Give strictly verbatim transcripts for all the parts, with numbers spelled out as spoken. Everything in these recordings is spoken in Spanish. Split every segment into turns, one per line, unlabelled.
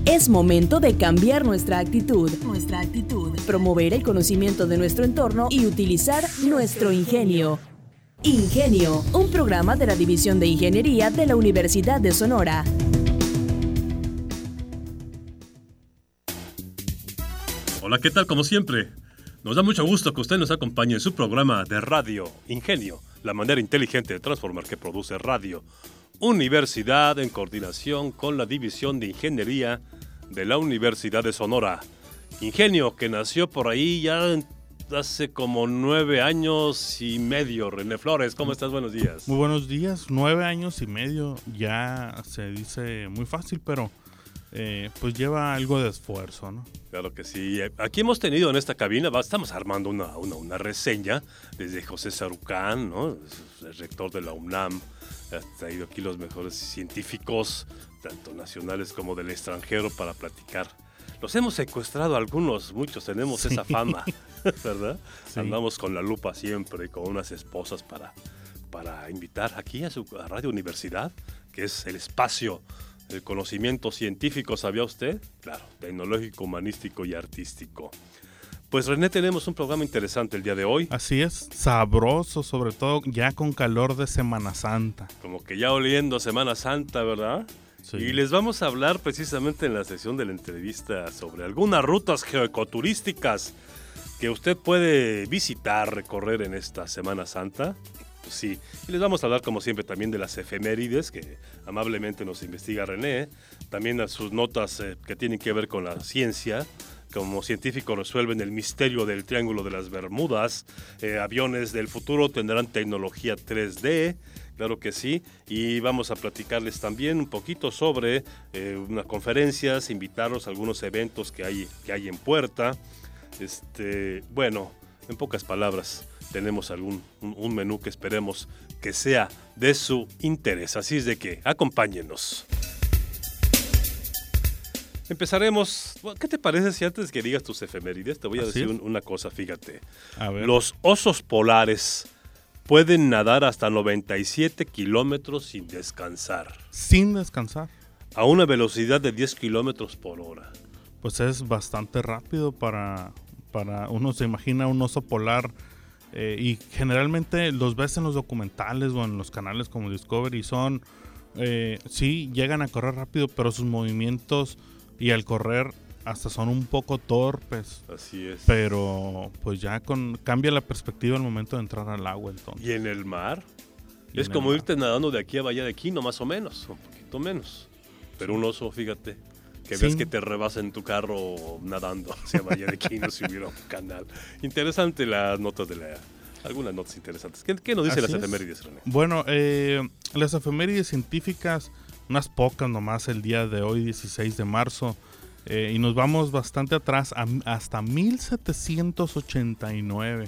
Es momento de cambiar nuestra actitud, nuestra actitud, promover el conocimiento de nuestro entorno y utilizar nuestro ingenio. Ingenio, un programa de la División de Ingeniería de la Universidad de Sonora.
Hola, ¿qué tal? Como siempre, nos da mucho gusto que usted nos acompañe en su programa de radio Ingenio, la manera inteligente de transformar que produce radio. Universidad en coordinación con la División de Ingeniería de la Universidad de Sonora. Ingenio que nació por ahí ya hace como nueve años y medio. René Flores, ¿cómo estás? Buenos días.
Muy buenos días, nueve años y medio, ya se dice muy fácil, pero eh, pues lleva algo de esfuerzo, ¿no?
Claro que sí. Aquí hemos tenido en esta cabina, estamos armando una, una, una reseña desde José Sarucán, ¿no? El rector de la UNAM. Ha traído aquí los mejores científicos, tanto nacionales como del extranjero, para platicar. Los hemos secuestrado algunos, muchos tenemos sí. esa fama, ¿verdad? Sí. Andamos con la lupa siempre, con unas esposas para, para invitar aquí a su a Radio Universidad, que es el espacio del conocimiento científico, ¿sabía usted? Claro, tecnológico, humanístico y artístico. Pues René, tenemos un programa interesante el día de hoy.
Así es, sabroso, sobre todo ya con calor de Semana Santa.
Como que ya oliendo Semana Santa, ¿verdad? Sí. Y les vamos a hablar precisamente en la sesión de la entrevista sobre algunas rutas geoecoturísticas que usted puede visitar, recorrer en esta Semana Santa. Pues sí, y les vamos a hablar como siempre también de las efemérides que amablemente nos investiga René, también a sus notas eh, que tienen que ver con la ciencia. Como científicos resuelven el misterio del Triángulo de las Bermudas. Eh, aviones del futuro tendrán tecnología tres D, claro que sí. Y vamos a platicarles también un poquito sobre eh, unas conferencias, invitarlos a algunos eventos que hay, que hay en puerta. Este, bueno, en pocas palabras, tenemos algún un, un menú que esperemos que sea de su interés. Así es de que acompáñenos. Empezaremos. ¿Qué te parece si antes que digas tus efemérides te voy a decir un, una cosa? Fíjate.
A ver.
Los osos polares pueden nadar hasta noventa y siete kilómetros sin descansar.
Sin descansar.
A una velocidad de diez kilómetros por hora.
Pues es bastante rápido para, para uno se imagina un oso polar eh, y generalmente los ves en los documentales o en los canales como Discovery. Son, eh, sí, llegan a correr rápido, pero sus movimientos y al correr hasta son un poco torpes.
Así es.
Pero pues ya con cambia la perspectiva al momento de entrar al agua entonces.
¿Y en el mar?
¿Y
es
en
como
el
irte
mar?
nadando de aquí a Bahía de Quino, más o menos, un poquito menos. Pero un oso, fíjate, que
Sí.
ves que te rebasa en tu carro nadando hacia Bahía de Quino si hubiera un canal. Interesante las notas de la... Algunas notas interesantes. ¿Qué, qué nos dicen las
Así es.
efemérides, René?
Bueno, eh, las efemérides científicas, unas pocas nomás el día de hoy, dieciséis de marzo, eh, y nos vamos bastante atrás, a, hasta mil setecientos ochenta y nueve.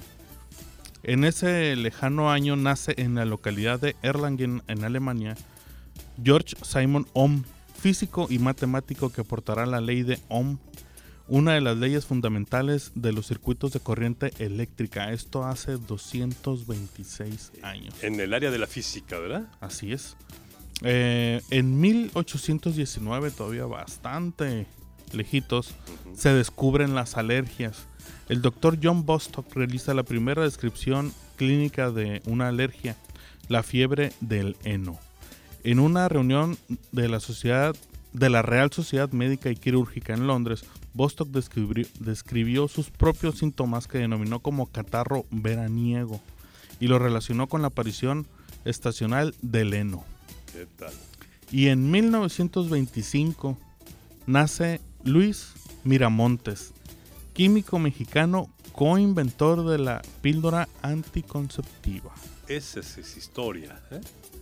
En ese lejano año nace en la localidad de Erlangen, en Alemania, George Simon Ohm, físico y matemático que aportará la ley de Ohm, una de las leyes fundamentales de los circuitos de corriente eléctrica. Esto hace doscientos veintiséis años.
En el área de la física, ¿verdad?
Así es. Eh, en mil ochocientos diecinueve, todavía bastante lejitos, uh-huh. se descubren las alergias. El doctor John Bostock realiza la primera descripción clínica de una alergia, la fiebre del heno. En una reunión de la sociedad de la Real Sociedad Médica y Quirúrgica en Londres, Bostock describió, describió sus propios síntomas que denominó como catarro veraniego y lo relacionó con la aparición estacional del heno.
¿Qué tal?
Y en mil novecientos veinticinco nace Luis Miramontes, químico mexicano, coinventor de la píldora anticonceptiva.
Esa es, es historia, ¿eh?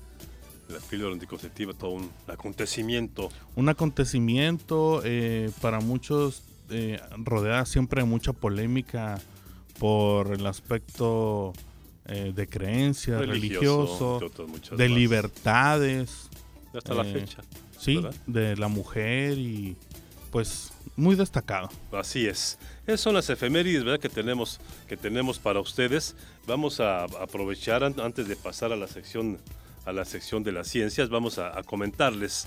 La píldora anticonceptiva, todo un acontecimiento.
Un acontecimiento eh, para muchos, eh, rodeada siempre de mucha polémica por el aspecto eh, de creencia, religioso,
religioso
de
más.
libertades.
Hasta eh, la fecha.
Sí,
¿verdad?
De la mujer y pues muy destacado.
Así es. Esas son las efemérides, ¿verdad? que tenemos que tenemos para ustedes. Vamos a aprovechar antes de pasar a la sección a la sección de las ciencias, vamos a, a comentarles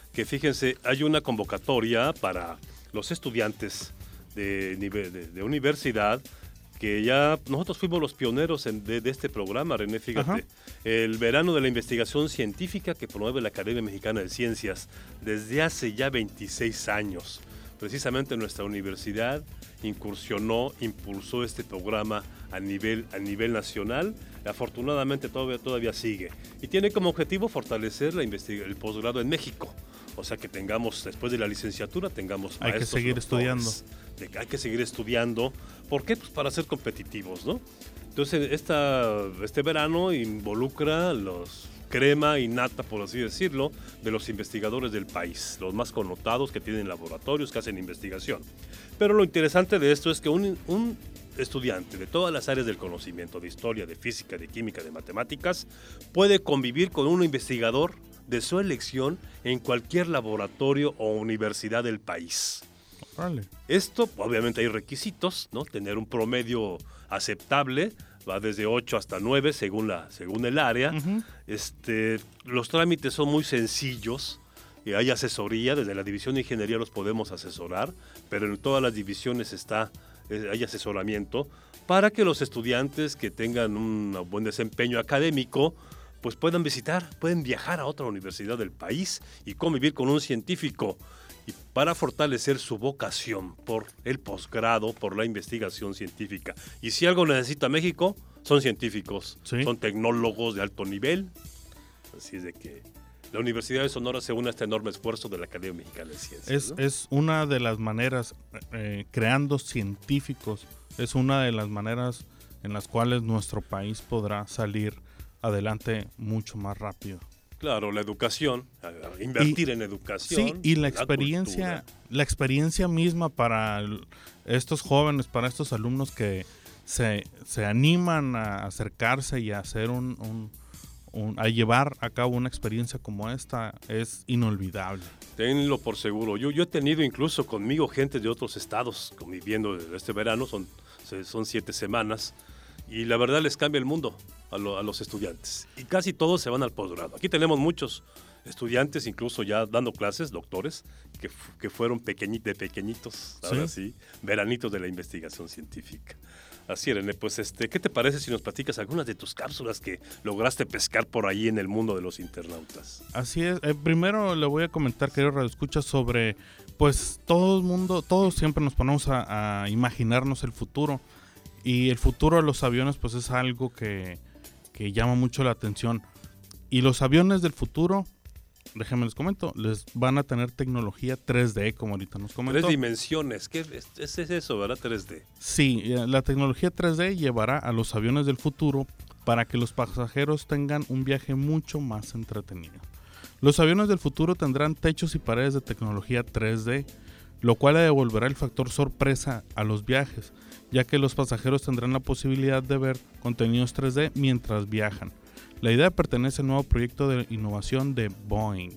que fíjense, hay una convocatoria para los estudiantes de, nivel, de, de universidad, que ya nosotros fuimos los pioneros en, de, de este programa, René, fíjate. Ajá. El verano de la investigación científica que promueve la Academia Mexicana de Ciencias desde hace ya veintiséis años. Precisamente nuestra universidad incursionó, impulsó este programa a nivel, a nivel nacional. Afortunadamente todavía, todavía sigue. Y tiene como objetivo fortalecer la investiga- el posgrado en México. O sea, que tengamos, después de la licenciatura, tengamos maestros.
Hay que seguir estudiando.
De, hay que seguir estudiando. ¿Por qué? Pues para ser competitivos, ¿no? Entonces, esta, este verano involucra los crema y nata, por así decirlo, de los investigadores del país, los más connotados, que tienen laboratorios, que hacen investigación. Pero lo interesante de esto es que un, un estudiante de todas las áreas del conocimiento, de historia, de física, de química, de matemáticas, puede convivir con un investigador de su elección en cualquier laboratorio o universidad del país.
Vale.
Esto, obviamente hay requisitos, ¿no? Tener un promedio aceptable, va desde ocho hasta nueve según, la, según el área. Uh-huh. Este, los trámites son muy sencillos, y hay asesoría, desde la división de ingeniería los podemos asesorar, pero en todas las divisiones está, eh, hay asesoramiento para que los estudiantes que tengan un buen desempeño académico pues puedan visitar, pueden viajar a otra universidad del país y convivir con un científico, y para fortalecer su vocación por el posgrado, por la investigación científica. Y si algo necesita México, son científicos, ¿sí? Son tecnólogos de alto nivel. Así es de que la Universidad de Sonora se une a este enorme esfuerzo de la Academia Mexicana de Ciencias.
Es, ¿no? es una de las maneras, eh, creando científicos, es una de las maneras en las cuales nuestro país podrá salir adelante mucho más rápido.
Claro, la educación, invertir y, en educación.
Sí, y la experiencia, la, la experiencia misma para estos jóvenes, para estos alumnos que se, se animan a acercarse y a hacer un, un, un, a llevar a cabo una experiencia como esta, es inolvidable.
Tenlo por seguro. Yo, yo he tenido incluso conmigo gente de otros estados conviviendo este verano, son, son siete semanas. Y la verdad les cambia el mundo a, lo, a los estudiantes. Y casi todos se van al posgrado. Aquí tenemos muchos estudiantes, incluso ya dando clases, doctores, que, que fueron pequeñi, de pequeñitos, ahora sí, veranitos de la investigación científica. Así, René, pues, este, ¿qué te parece si nos platicas algunas de tus cápsulas que lograste pescar por ahí en el mundo de los internautas?
Así es. Eh, primero le voy a comentar, querido radioescucha, sobre, pues, todo el mundo, todos siempre nos ponemos a, a imaginarnos el futuro. Y el futuro de los aviones pues es algo que, que llama mucho la atención. Y los aviones del futuro, déjenme les comento, les van a tener tecnología tres D, como ahorita nos comentó.
Tres dimensiones, ¿qué es, es, es eso, verdad? tres D.
Sí, la tecnología tres D llevará a los aviones del futuro para que los pasajeros tengan un viaje mucho más entretenido. Los aviones del futuro tendrán techos y paredes de tecnología tres D, lo cual le devolverá el factor sorpresa a los viajes, ya que los pasajeros tendrán la posibilidad de ver contenidos tres D mientras viajan. La idea pertenece al nuevo proyecto de innovación de Boeing.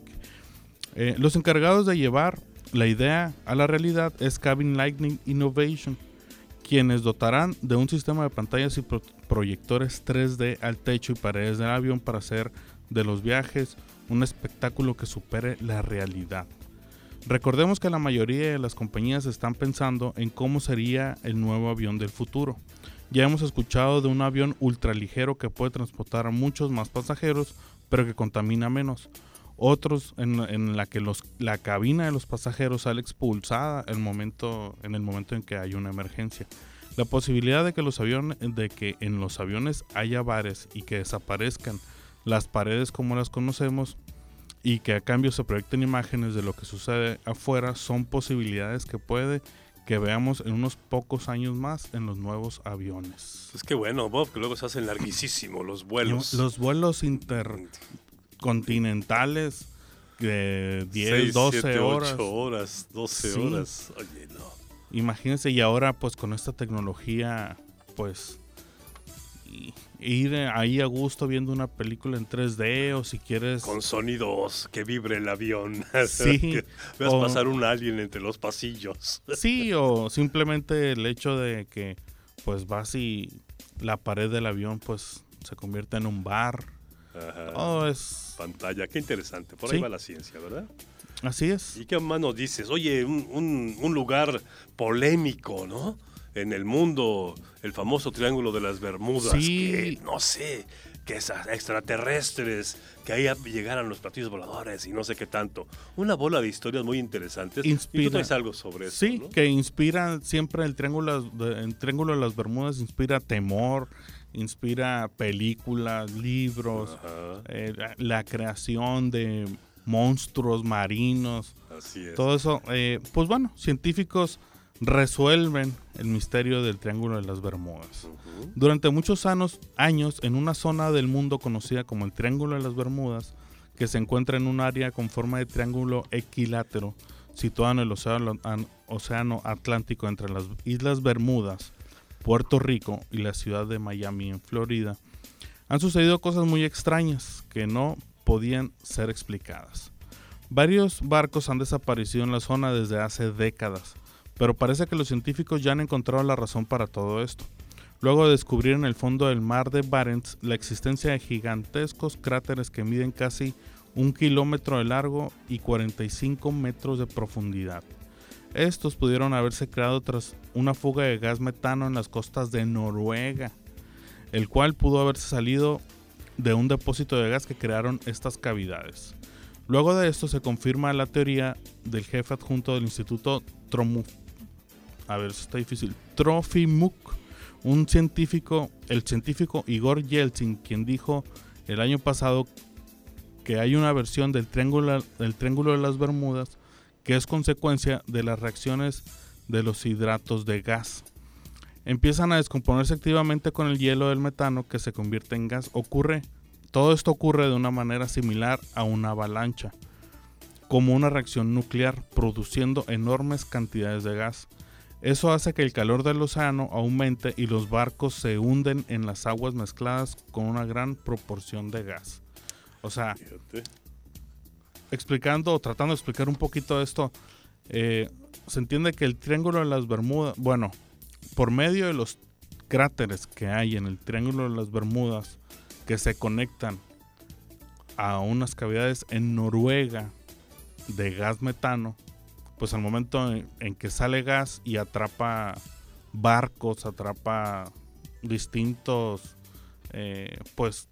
Eh, los encargados de llevar la idea a la realidad es Cabin Lightning Innovation, quienes dotarán de un sistema de pantallas y pro- proyectores tres D al techo y paredes del avión para hacer de los viajes un espectáculo que supere la realidad. Recordemos que la mayoría de las compañías están pensando en cómo sería el nuevo avión del futuro. Ya hemos escuchado de un avión ultraligero que puede transportar a muchos más pasajeros, pero que contamina menos. Otros en, en la que los, la cabina de los pasajeros sale expulsada el momento, en el momento en que hay una emergencia. La posibilidad de que, los aviones, de que en los aviones haya bares y que desaparezcan las paredes como las conocemos, y que a cambio se proyecten imágenes de lo que sucede afuera, son posibilidades que puede que veamos en unos pocos años más en los nuevos aviones.
Es que bueno, Bob, que luego se hacen larguísimos los vuelos.
Los vuelos intercontinentales de diez, doce horas.
ocho horas, doce
sí.
horas. Oye, no.
Imagínense, y ahora pues con esta tecnología, pues ir ahí a gusto viendo una película en tres D, o si quieres
con sonidos, que vibre el avión,
sí,
que veas o, pasar un alien entre los pasillos.
Sí, o simplemente el hecho de que pues vas y la pared del avión pues se convierte en un bar.
Ajá.
Oh, es
pantalla, qué interesante, por
sí.
ahí va la ciencia, ¿verdad?
Así es.
¿Y qué más nos dices? Oye, un, un, un lugar polémico, ¿no? En el mundo, el famoso Triángulo de las Bermudas,
sí.
que no sé, que esas extraterrestres, que ahí llegaran los platillos voladores y no sé qué tanto. Una bola de historias muy interesantes.
Inspira.
Y tú traes algo sobre eso,
Sí,
¿no?
que inspira siempre el Triángulo de, el Triángulo de las Bermudas, inspira temor, inspira películas, libros, eh, la, la creación de monstruos marinos.
Así es.
Todo eso, eh, pues bueno, científicos resuelven el misterio del Triángulo de las Bermudas. Uh-huh. Durante muchos años, años, en una zona del mundo conocida como el Triángulo de las Bermudas, que se encuentra en un área con forma de triángulo equilátero, situado en el océano, océano Atlántico entre las Islas Bermudas, Puerto Rico y la ciudad de Miami, en Florida, han sucedido cosas muy extrañas que no podían ser explicadas. Varios barcos han desaparecido en la zona desde hace décadas, pero parece que los científicos ya han encontrado la razón para todo esto. Luego de descubrir en el fondo del mar de Barents la existencia de gigantescos cráteres que miden casi un kilómetro de largo y cuarenta y cinco metros de profundidad. Estos pudieron haberse creado tras una fuga de gas metano en las costas de Noruega, el cual pudo haberse salido de un depósito de gas que crearon estas cavidades. Luego de esto se confirma la teoría del jefe adjunto del Instituto Tromu, a ver, está difícil, Trofimuk, un científico, el científico Igor Yeltsin, quien dijo el año pasado que hay una versión del triángulo, del triángulo de las Bermudas que es consecuencia de las reacciones de los hidratos de gas. Empiezan a descomponerse activamente con el hielo del metano que se convierte en gas. Ocurre, todo esto ocurre de una manera similar a una avalancha, como una reacción nuclear, produciendo enormes cantidades de gas. Eso hace que el calor del océano aumente y los barcos se hunden en las aguas mezcladas con una gran proporción de gas. O sea, fíjate, explicando o tratando de explicar un poquito esto, eh, se entiende que el Triángulo de las Bermudas, bueno, por medio de los cráteres que hay en el Triángulo de las Bermudas que se conectan a unas cavidades en Noruega de gas metano, pues al momento en, en que sale gas y atrapa barcos, atrapa distintos, eh, pues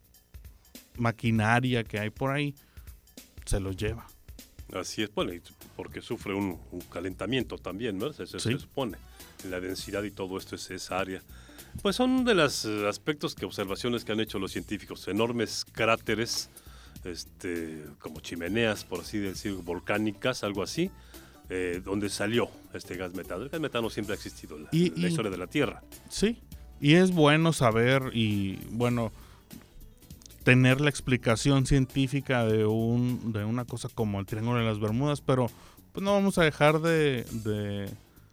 maquinaria que hay por ahí, se los lleva.
Así es, bueno, porque sufre un, un calentamiento también, ¿no? Se, se, ¿sí? se supone. La densidad y todo esto es esa área. Pues son de los aspectos que observaciones que han hecho los científicos, enormes cráteres, este, como chimeneas, por así decir, volcánicas, algo así, eh, donde salió este gas metano. El gas metano siempre ha existido en la,
y,
en la
y,
historia de la Tierra.
Sí, y es bueno saber y, bueno, tener la explicación científica de un de una cosa como el Triángulo de las Bermudas, pero pues no vamos a dejar de, de,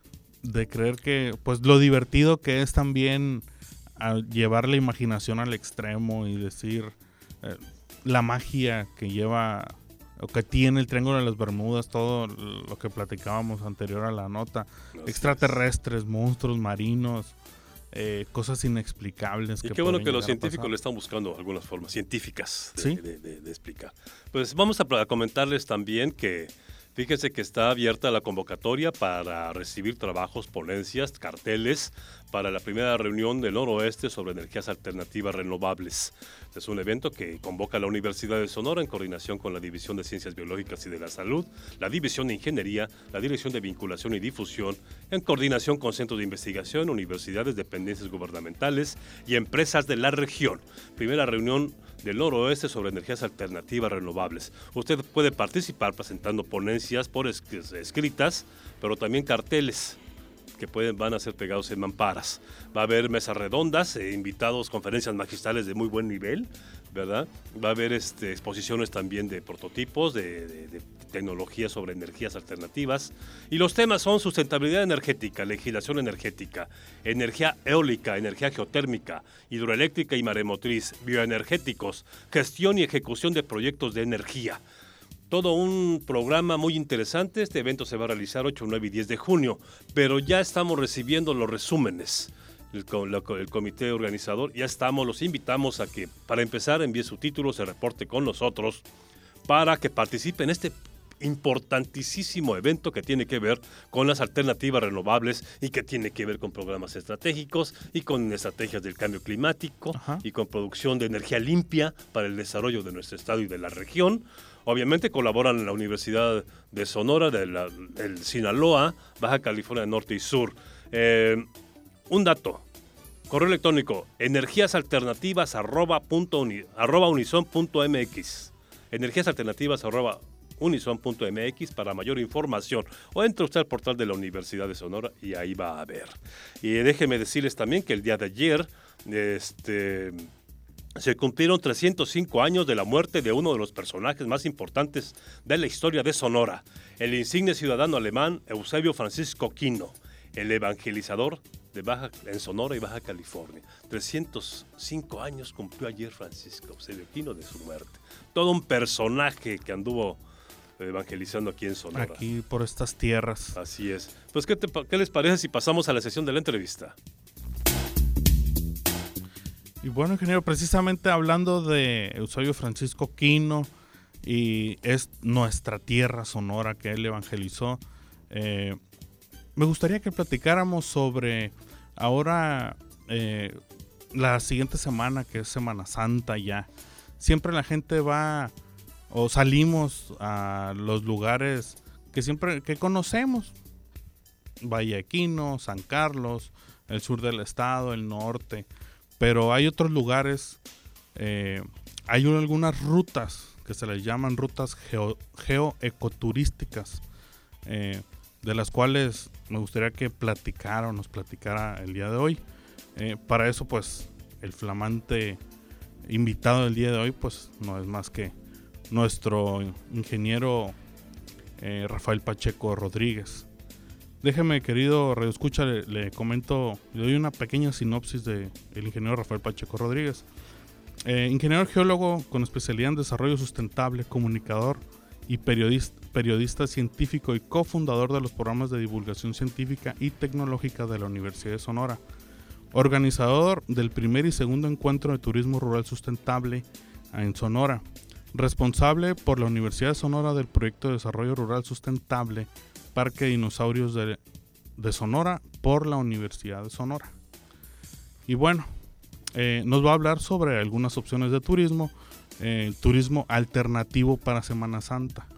de creer que, pues lo divertido que es también llevar la imaginación al extremo y decir eh, la magia que lleva o que tiene el Triángulo de las Bermudas, todo lo que platicábamos anterior a la nota, Gracias. extraterrestres, monstruos marinos, eh, cosas inexplicables.
Y
que
qué bueno que los científicos
pasar.
le están buscando algunas formas científicas de,
¿Sí?
de, de, de explicar. Pues vamos a, a comentarles también que fíjense que está abierta la convocatoria para recibir trabajos, ponencias, carteles para la primera reunión del Noroeste sobre energías alternativas renovables. Es un evento que convoca la Universidad de Sonora en coordinación con la División de Ciencias Biológicas y de la Salud, la División de Ingeniería, la Dirección de Vinculación y Difusión, en coordinación con centros de investigación, universidades, dependencias gubernamentales y empresas de la región. Primera reunión del Noroeste sobre energías alternativas renovables. Usted puede participar presentando ponencias por es- escritas, pero también carteles que pueden, van a ser pegados en mamparas. Va a haber mesas redondas, eh, invitados, conferencias magistrales de muy buen nivel, ¿verdad? Va a haber este, exposiciones también de prototipos, de, de, de tecnología sobre energías alternativas. Y los temas son sustentabilidad energética, legislación energética, energía eólica, energía geotérmica, hidroeléctrica y maremotriz, bioenergéticos, gestión y ejecución de proyectos de energía. Todo un programa muy interesante. Este evento se va a realizar ocho, nueve y diez de junio, pero ya estamos recibiendo los resúmenes. El, el comité organizador, ya estamos, los invitamos a que, para empezar, envíe su título, se reporte con nosotros, para que participe en este importantísimo evento que tiene que ver con las alternativas renovables y que tiene que ver con programas estratégicos y con estrategias del cambio climático. Ajá. Y con producción de energía limpia para el desarrollo de nuestro estado y de la región. Obviamente colaboran la Universidad de Sonora, de la, el Sinaloa, Baja California Norte y Sur. Eh, un dato, correo electrónico, energíasalternativas arroba, punto uni, arroba unison punto mx, energíasalternativas arroba unison punto mx para mayor información, o entre usted al portal de la Universidad de Sonora y ahí va a ver. Y déjenme decirles también que el día de ayer, este... se cumplieron trescientos cinco años de la muerte de uno de los personajes más importantes de la historia de Sonora, el insigne ciudadano alemán Eusebio Francisco Quino, el evangelizador de Baja, en Sonora y Baja California. trescientos cinco años cumplió ayer Francisco Eusebio Quino de su muerte. Todo un personaje que anduvo evangelizando aquí en Sonora.
Aquí por estas tierras.
Así es. Pues, ¿qué, te, qué les parece si pasamos a la sesión de la entrevista?
Y bueno, ingeniero, precisamente hablando de Eusebio Francisco Quino, y es nuestra tierra Sonora que él evangelizó, eh, me gustaría que platicáramos sobre ahora eh, la siguiente semana, que es Semana Santa ya. Siempre la gente va o salimos a los lugares que siempre que conocemos, Valle de Quino, San Carlos, el sur del estado, el norte. Pero hay otros lugares, eh, hay algunas rutas que se les llaman rutas geo, geoecoturísticas, eh, de las cuales me gustaría que platicara o nos platicara el día de hoy. Eh, para eso, pues, el flamante invitado del día de hoy, pues, no es más que nuestro ingeniero eh, Rafael Pacheco Rodríguez. Déjeme, querido radioescucha, le, le comento, le doy una pequeña sinopsis del ingeniero Rafael Pacheco Rodríguez. Eh, ingeniero geólogo con especialidad en desarrollo sustentable, comunicador y periodista, periodista científico y cofundador de los programas de divulgación científica y tecnológica de la Universidad de Sonora. Organizador del primer y segundo encuentro de turismo rural sustentable en Sonora. Responsable por la Universidad de Sonora del proyecto de desarrollo rural sustentable Parque de Dinosaurios de, de Sonora por la Universidad de Sonora. Y bueno, eh, nos va a hablar sobre algunas opciones de turismo, eh, turismo alternativo para Semana Santa.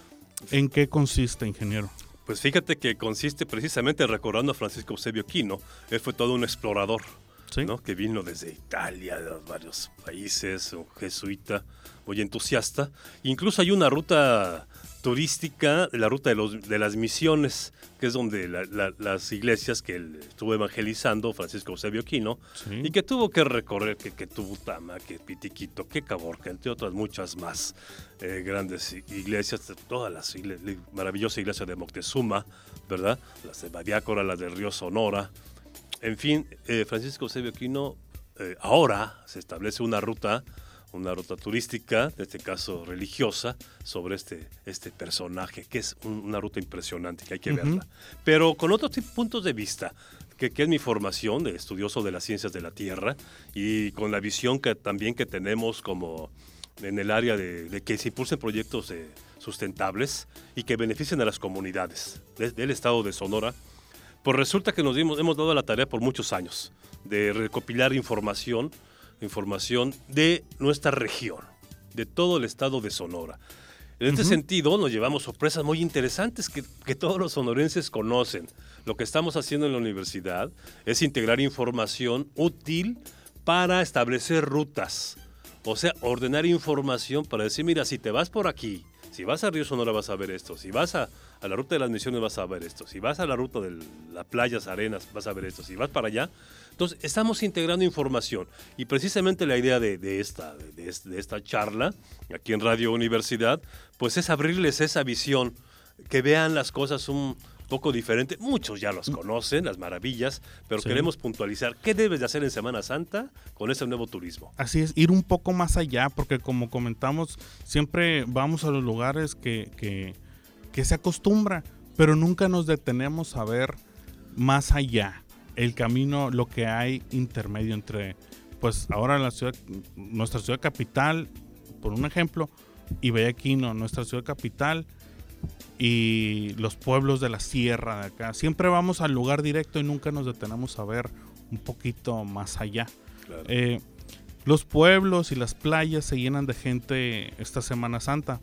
¿En qué consiste, ingeniero?
Pues fíjate que consiste precisamente recordando a Francisco Eusebio Quino. Él fue todo un explorador, ¿sí? ¿No? Que vino desde Italia, de varios países, un jesuita muy entusiasta. Incluso hay una ruta turística, la ruta de, los, de las misiones, que es donde la, la, las iglesias que él estuvo evangelizando, Francisco Eusebio Quino, sí. Y que tuvo que recorrer, que, que Tubutama, que Pitiquito, que Caborca, entre otras muchas más eh, grandes iglesias, todas las iglesias, maravillosa iglesia de Moctezuma, ¿verdad? Las de Badiácora, las del río Sonora. En fin, eh, Francisco Eusebio Quino, eh, ahora se establece una ruta una ruta turística, en este caso religiosa, sobre este, este personaje, que es un, una ruta impresionante, que hay que uh-huh. verla. Pero con otros puntos de vista, que, que es mi formación de estudioso de las ciencias de la Tierra, y con la visión que también que tenemos como en el área de, de que se impulsen proyectos eh, sustentables y que beneficien a las comunidades de, del estado de Sonora. Pues resulta que nos dimos, hemos dado la tarea por muchos años de recopilar información información de nuestra región, de todo el estado de Sonora. En este uh-huh. sentido, nos llevamos sorpresas muy interesantes que, que todos los sonorenses conocen. Lo que estamos haciendo en la universidad es integrar información útil para establecer rutas. O sea, ordenar información para decir, mira, si te vas por aquí, si vas a Río Sonora vas a ver esto, si vas a, a la ruta de las Misiones vas a ver esto, si vas a la ruta de las playas, arenas, vas a ver esto, si vas para allá. Entonces, estamos integrando información y precisamente la idea de, de, esta, de, de esta charla aquí en Radio Universidad, pues es abrirles esa visión, que vean las cosas un poco diferente. Muchos ya los conocen, las maravillas, pero sí. Queremos puntualizar qué debes de hacer en Semana Santa con este nuevo turismo.
Así es, ir un poco más allá, porque como comentamos, siempre vamos a los lugares que, que, que se acostumbra, pero nunca nos detenemos a ver más allá. El camino, lo que hay intermedio entre, pues ahora la ciudad, nuestra ciudad capital, por un ejemplo, y Valle de Quino, nuestra ciudad capital, y los pueblos de la sierra de acá. Siempre vamos al lugar directo y nunca nos detenemos a ver un poquito más allá.
Claro.
Eh, los pueblos y las playas se llenan de gente esta Semana Santa.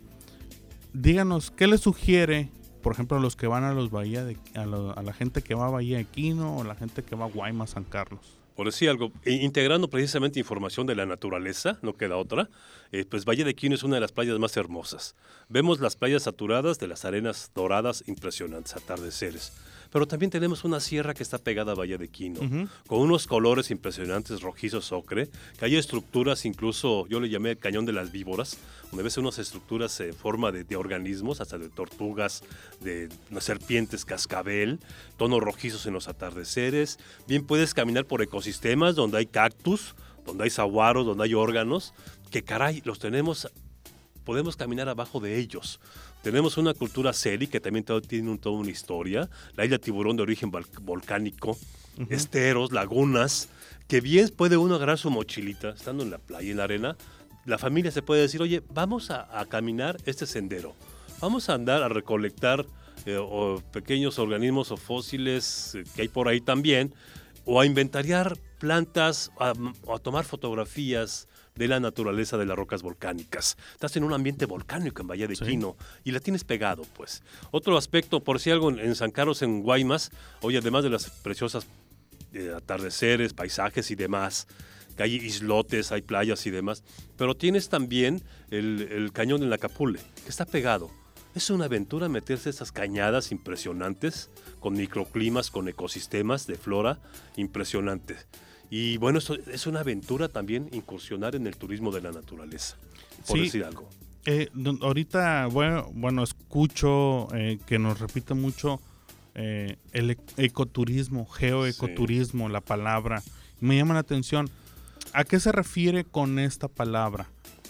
Díganos, ¿qué les sugiere, por ejemplo, a los que van a los Bahía de, a, lo, a la gente que va a Bahía de Quino o la gente que va a Guaymas, San Carlos?
Por decir algo, integrando precisamente información de la naturaleza, no queda otra, eh, pues Valle de Quino es una de las playas más hermosas. Vemos las playas saturadas de las arenas doradas, impresionantes, atardeceres. Pero también tenemos una sierra que está pegada a Valle de Quino, uh-huh. con unos colores impresionantes, rojizos, ocre, que hay estructuras, incluso yo le llamé el cañón de las víboras, donde ves unas estructuras en forma de, de organismos, hasta de tortugas, de no, serpientes, cascabel, tonos rojizos en los atardeceres. Bien puedes caminar por ecosistemas donde hay cactus, donde hay saguaros, donde hay órganos, que caray, los tenemos, podemos caminar abajo de ellos. Tenemos una cultura seri que también todo, tiene un, toda una historia, la isla Tiburón de origen vol- volcánico, uh-huh. esteros, lagunas, que bien puede uno agarrar su mochilita, estando en la playa, en la arena, la familia se puede decir, oye, vamos a, a caminar este sendero, vamos a andar a recolectar eh, o pequeños organismos o fósiles eh, que hay por ahí también, o a inventariar plantas, a, a tomar fotografías de la naturaleza de las rocas volcánicas. Estás en un ambiente volcánico en Valle de sí. Quino y la tienes pegado, pues. Otro aspecto, por si algo, en San Carlos, en Guaymas, hoy además de las preciosas eh, atardeceres, paisajes y demás, que hay islotes, hay playas y demás, pero tienes también el, el cañón de Nacapule, que está pegado. Es una aventura meterse esas cañadas impresionantes, con microclimas, con ecosistemas de flora impresionantes. Y bueno, esto es una aventura también incursionar en el turismo de la naturaleza, por
sí,
decir algo.
Eh, ahorita, bueno, bueno escucho eh, que nos repite mucho eh, el ecoturismo, geoecoturismo, sí. la palabra. Me llama la atención. ¿A qué se refiere con esta palabra?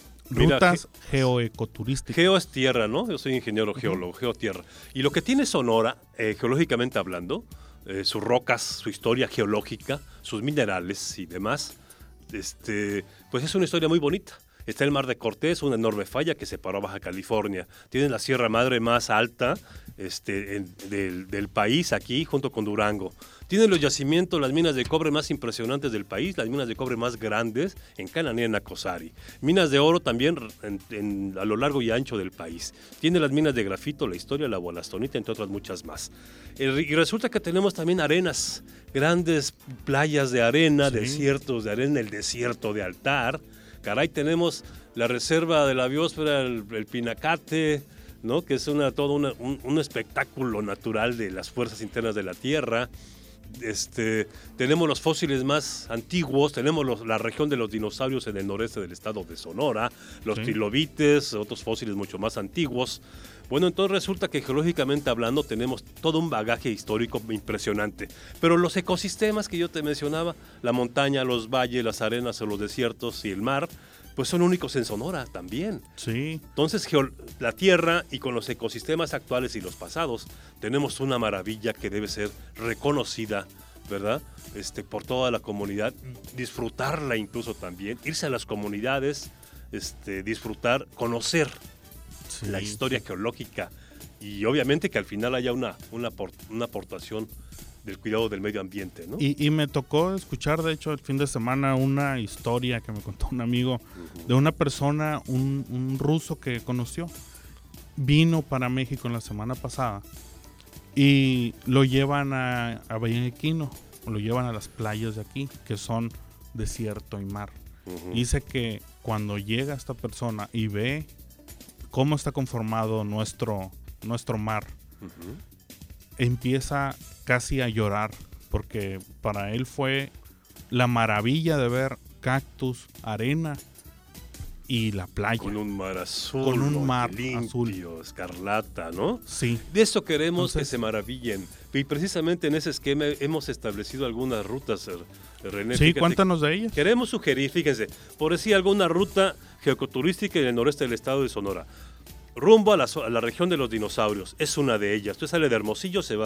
Rutas Mira, ge- geoecoturísticas.
Geo es tierra, ¿no? Yo soy ingeniero geólogo, uh-huh. geotierra. Y lo que tiene Sonora, eh, geológicamente hablando, Eh, sus rocas, su historia geológica, sus minerales y demás, este, pues es una historia muy bonita. Está el Mar de Cortés, una enorme falla que separó a Baja California. Tienen la Sierra Madre más alta este, en, del, del país aquí, junto con Durango. Tienen los yacimientos, las minas de cobre más impresionantes del país, las minas de cobre más grandes en Cananea y en Nacosari. Minas de oro también en, en, a lo largo y ancho del país. Tiene las minas de grafito, la historia, la bolastonita, entre otras muchas más. Y resulta que tenemos también arenas, grandes playas de arena, sí. desiertos de arena, el desierto de Altar. Caray, tenemos la reserva de la biosfera, el, el Pinacate, ¿no? Que es una, todo una, un, un espectáculo natural de las fuerzas internas de la Tierra. Este, tenemos los fósiles más antiguos, tenemos los, la región de los dinosaurios en el noreste del estado de Sonora, los sí. trilobites, otros fósiles mucho más antiguos. Bueno, entonces resulta que geológicamente hablando tenemos todo un bagaje histórico impresionante. Pero los ecosistemas que yo te mencionaba, la montaña, los valles, las arenas o los desiertos y el mar, pues son únicos en Sonora también.
Sí.
Entonces, geol- la Tierra y con los ecosistemas actuales y los pasados, tenemos una maravilla que debe ser reconocida, ¿verdad? Este, por toda la comunidad, disfrutarla incluso también, irse a las comunidades, este, disfrutar, conocer sí, la historia sí. geológica y obviamente que al final haya una, una, una aportación del cuidado del medio ambiente, ¿no?
Y, y me tocó escuchar, de hecho, el fin de semana una historia que me contó un amigo uh-huh. de una persona, un, un ruso que conoció. Vino para México en la semana pasada y lo llevan a, a Valle de Quino, lo llevan a las playas de aquí, que son desierto y mar. Uh-huh. Dice que cuando llega esta persona y ve cómo está conformado nuestro, nuestro mar, uh-huh. empieza casi a llorar, porque para él fue la maravilla de ver cactus, arena y la playa.
Con un mar azul,
con un mar
limpio,
azul,
escarlata, ¿no?
Sí.
De eso queremos
Entonces,
que se maravillen. Y precisamente en ese esquema hemos establecido algunas rutas, René.
Sí, cuéntanos de ellas.
Queremos sugerir, fíjense, por decir alguna ruta geoecoturística en el noreste del estado de Sonora. Rumbo a la, a la región de los dinosaurios, es una de ellas. Usted sale de Hermosillo, se va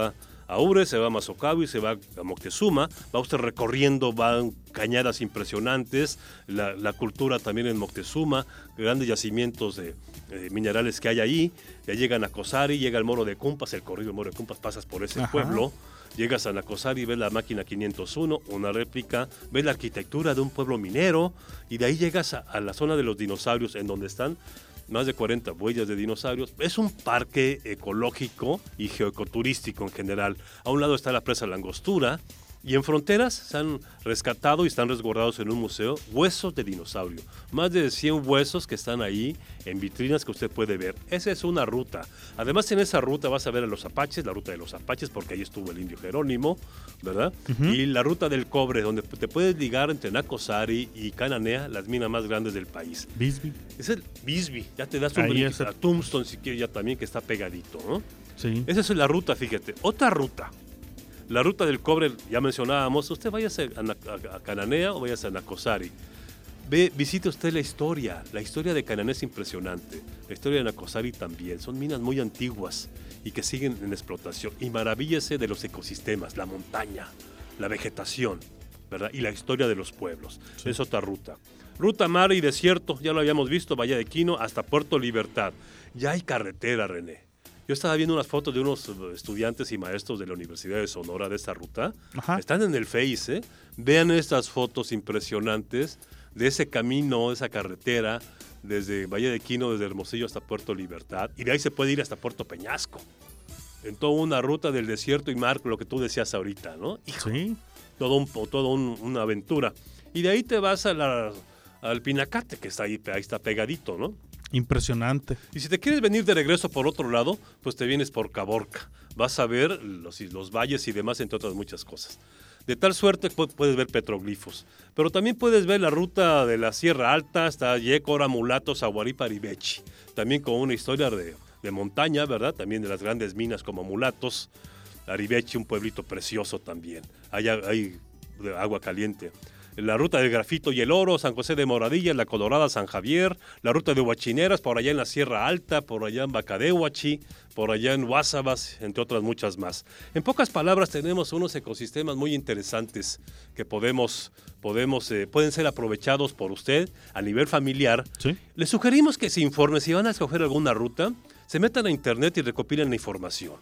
a Ure, se va a Mazocawi, se va a Moctezuma, va usted recorriendo, van cañadas impresionantes, la, la cultura también en Moctezuma, grandes yacimientos de eh, minerales que hay ahí, ya llegan a Nacozari, llega el Morro de Cumpas, el corrido del Morro de Cumpas, pasas por ese Ajá. pueblo, llegas a Nacozari, ves la máquina quinientos uno, una réplica, ves la arquitectura de un pueblo minero, y de ahí llegas a, a la zona de los dinosaurios, en donde están más de cuarenta huellas de dinosaurios. Es un parque ecológico y geoecoturístico en general. A un lado está la presa Langostura, y en Fronteras se han rescatado y están resguardados en un museo huesos de dinosaurio. Más de cien huesos que están ahí en vitrinas que usted puede ver. Esa es una ruta. Además, en esa ruta vas a ver a los apaches, la ruta de los apaches, porque ahí estuvo el indio Jerónimo, ¿verdad? Uh-huh. Y la ruta del cobre, donde te puedes ligar entre Nacozari y Cananea, las minas más grandes del país.
Bisbee.
Es el Bisbee. Ya te das un brinquito a Tombstone, si quieres, ya también, que está pegadito, ¿no?
Sí.
Esa es la ruta, fíjate. Otra ruta. La ruta del cobre, ya mencionábamos, usted váyase a, a, a Cananea o váyase a Nacozari. Ve, visite usted la historia. La historia de Cananea es impresionante. La historia de Nacozari también. Son minas muy antiguas y que siguen en explotación. Y maravíllese de los ecosistemas, la montaña, la vegetación, ¿verdad? Y la historia de los pueblos. Sí. Es otra ruta. Ruta mar y desierto, ya lo habíamos visto, Valle de Quino hasta Puerto Libertad. Ya hay carretera, René. Yo estaba viendo unas fotos de unos estudiantes y maestros de la Universidad de Sonora de esta ruta. Ajá. Están en el Face, ¿eh? Vean estas fotos impresionantes de ese camino, esa carretera, desde Valle de Quino, desde Hermosillo hasta Puerto Libertad. Y de ahí se puede ir hasta Puerto Peñasco. En toda una ruta del desierto y mar, lo que tú decías ahorita, ¿no? Hijo,
sí.
Todo, un, todo un, una aventura. Y de ahí te vas a la, al Pinacate, que está ahí, ahí está pegadito, ¿no?
Impresionante.
Y si te quieres venir de regreso por otro lado, pues te vienes por Caborca. Vas a ver los, los valles y demás, entre otras muchas cosas. De tal suerte puedes ver petroglifos. Pero también puedes ver la ruta de la Sierra Alta hasta Yécora, Mulatos, Aguarí, Paribechi. También con una historia de, de montaña, ¿verdad? También de las grandes minas como Mulatos. Aribechi, un pueblito precioso también. Hay, hay agua caliente. La ruta del grafito y el oro, San José de Moradilla, la Colorada, San Javier, la ruta de Huachineras, por allá en la Sierra Alta, por allá en Bacadehuachi, por allá en Guasabas, entre otras muchas más. En pocas palabras, tenemos unos ecosistemas muy interesantes que podemos, podemos, eh, pueden ser aprovechados por usted a nivel familiar.
¿Sí?
Les sugerimos que se informen, si van a escoger alguna ruta, se metan a internet y recopilen la información.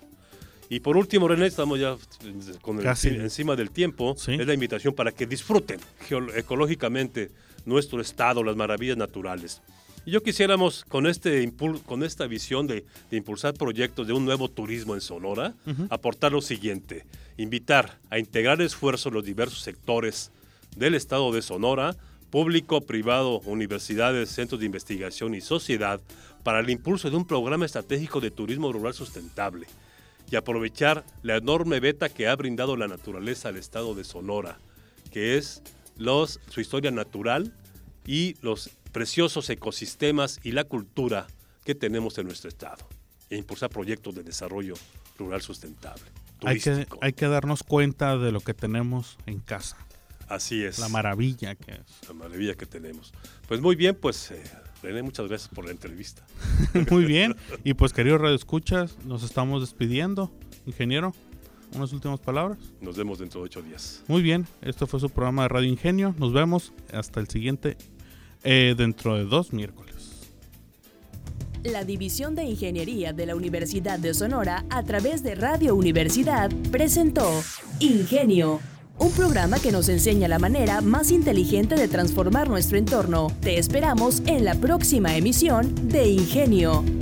Y por último, René, estamos ya con el, encima del tiempo, ¿sí? Es la invitación para que disfruten geo- ecológicamente nuestro estado, las maravillas naturales. Y yo quisiéramos, con, este impul- con esta visión de, de impulsar proyectos de un nuevo turismo en Sonora, uh-huh. aportar lo siguiente: invitar a integrar esfuerzos los diversos sectores del estado de Sonora, público, privado, universidades, centros de investigación y sociedad, para el impulso de un programa estratégico de turismo rural sustentable, y aprovechar la enorme beta que ha brindado la naturaleza al estado de Sonora, que es los, su historia natural y los preciosos ecosistemas y la cultura que tenemos en nuestro estado, e impulsar proyectos de desarrollo rural sustentable, turístico.
Hay que, hay que darnos cuenta de lo que tenemos en casa.
Así es.
La maravilla que es.
La maravilla que tenemos. Pues muy bien, pues... Eh, René, muchas gracias por la entrevista.
Muy bien. Y pues, queridos radioescuchas, nos estamos despidiendo. Ingeniero, unas últimas palabras.
Nos vemos dentro de ocho días.
Muy bien. Esto fue su programa de Radio Ingenio. Nos vemos hasta el siguiente, eh, dentro de dos miércoles.
La División de Ingeniería de la Universidad de Sonora, a través de Radio Universidad, presentó Ingenio. Un programa que nos enseña la manera más inteligente de transformar nuestro entorno. Te esperamos en la próxima emisión de Ingenio.